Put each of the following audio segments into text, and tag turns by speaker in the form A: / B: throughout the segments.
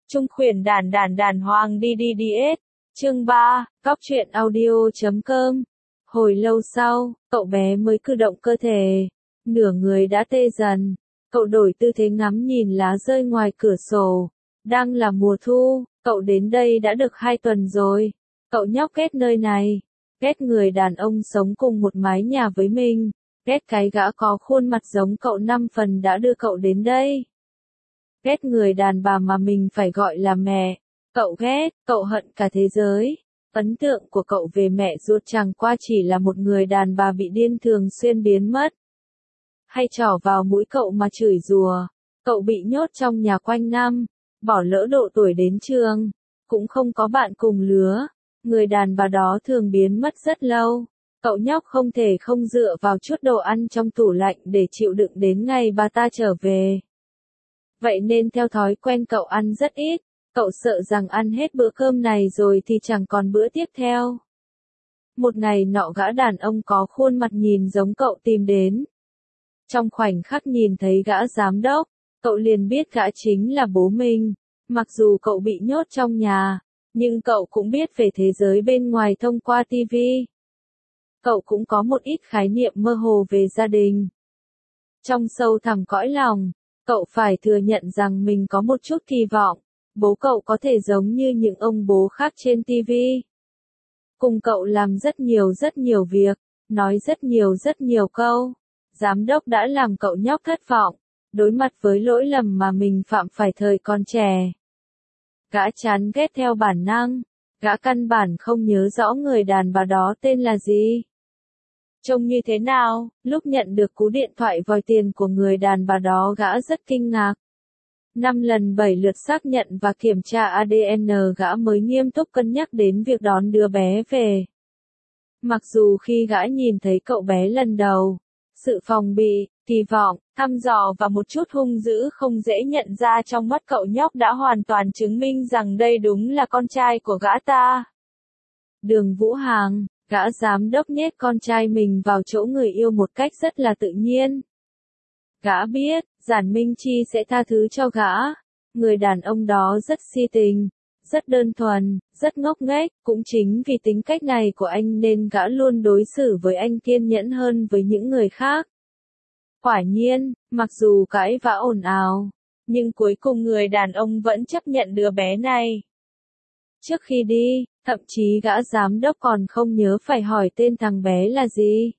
A: Trung khuyển đàn hoàng đi đi đi ết. Chương 3, Cóc truyện audio.com. Hồi lâu sau, cậu bé mới cử động cơ thể. Nửa người đã tê dần. Cậu đổi tư thế ngắm nhìn lá rơi ngoài cửa sổ. Đang là mùa thu, cậu đến đây đã được 2 tuần rồi. Cậu nhóc ghét nơi này. Ghét người đàn ông sống cùng một mái nhà với mình. Ghét cái gã có khuôn mặt giống cậu 5 phần đã đưa cậu đến đây. Ghét người đàn bà mà mình phải gọi là mẹ. Cậu ghét, cậu hận cả thế giới. Ấn tượng của cậu về mẹ ruột chẳng qua chỉ là một người đàn bà bị điên thường xuyên biến mất. Hay trỏ vào mũi cậu mà chửi rủa. Cậu bị nhốt trong nhà quanh năm, bỏ lỡ độ tuổi đến trường, cũng không có bạn cùng lứa. Người đàn bà đó thường biến mất rất lâu. Cậu nhóc không thể không dựa vào chút đồ ăn trong tủ lạnh để chịu đựng đến ngày bà ta trở về. Vậy nên theo thói quen cậu ăn rất ít. Cậu sợ rằng ăn hết bữa cơm này rồi thì chẳng còn bữa tiếp theo. Một ngày nọ gã đàn ông có khuôn mặt nhìn giống cậu tìm đến. Trong khoảnh khắc nhìn thấy gã giám đốc, cậu liền biết gã chính là bố mình. Mặc dù cậu bị nhốt trong nhà, nhưng cậu cũng biết về thế giới bên ngoài thông qua TV. Cậu cũng có một ít khái niệm mơ hồ về gia đình. Trong sâu thẳm cõi lòng, cậu phải thừa nhận rằng mình có một chút kỳ vọng. Bố cậu có thể giống như những ông bố khác trên TV. Cùng cậu làm rất nhiều việc, nói rất nhiều câu. Giám đốc đã làm cậu nhóc thất vọng, đối mặt với lỗi lầm mà mình phạm phải thời còn trẻ. Gã chán ghét theo bản năng, gã căn bản không nhớ rõ người đàn bà đó tên là gì. Trông như thế nào, lúc nhận được cú điện thoại vòi tiền của người đàn bà đó gã rất kinh ngạc. 5 lần 7 lượt xác nhận và kiểm tra ADN gã mới nghiêm túc cân nhắc đến việc đón đứa bé về. Mặc dù khi gã nhìn thấy cậu bé lần đầu, sự phòng bị, kỳ vọng, thăm dò và một chút hung dữ không dễ nhận ra trong mắt cậu nhóc đã hoàn toàn chứng minh rằng đây đúng là con trai của gã ta. Đường Vũ Hàng, gã giám đốc nhét con trai mình vào chỗ người yêu một cách rất là tự nhiên. Gã biết, Giản Minh Chi sẽ tha thứ cho gã. Người đàn ông đó rất si tình, rất đơn thuần, rất ngốc nghếch, cũng chính vì tính cách này của anh nên gã luôn đối xử với anh kiên nhẫn hơn với những người khác. Quả nhiên, mặc dù cãi vã ồn ào, nhưng cuối cùng người đàn ông vẫn chấp nhận đứa bé này. Trước khi đi, thậm chí gã giám đốc còn không nhớ phải hỏi tên thằng bé là gì.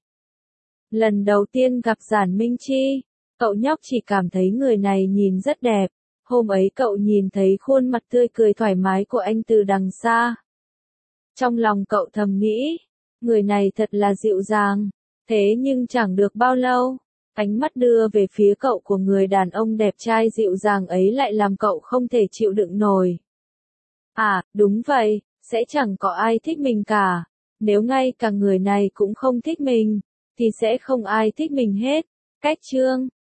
A: Lần đầu tiên gặp Giản Minh Chi, cậu nhóc chỉ cảm thấy người này nhìn rất đẹp. Hôm ấy cậu nhìn thấy khuôn mặt tươi cười thoải mái của anh từ đằng xa. Trong lòng cậu thầm nghĩ, người này thật là dịu dàng. Thế nhưng chẳng được bao lâu, ánh mắt đưa về phía cậu của người đàn ông đẹp trai dịu dàng ấy lại làm cậu không thể chịu đựng nổi. À, đúng vậy, sẽ chẳng có ai thích mình cả. Nếu ngay cả người này cũng không thích mình, thì sẽ không ai thích mình hết. Cách chương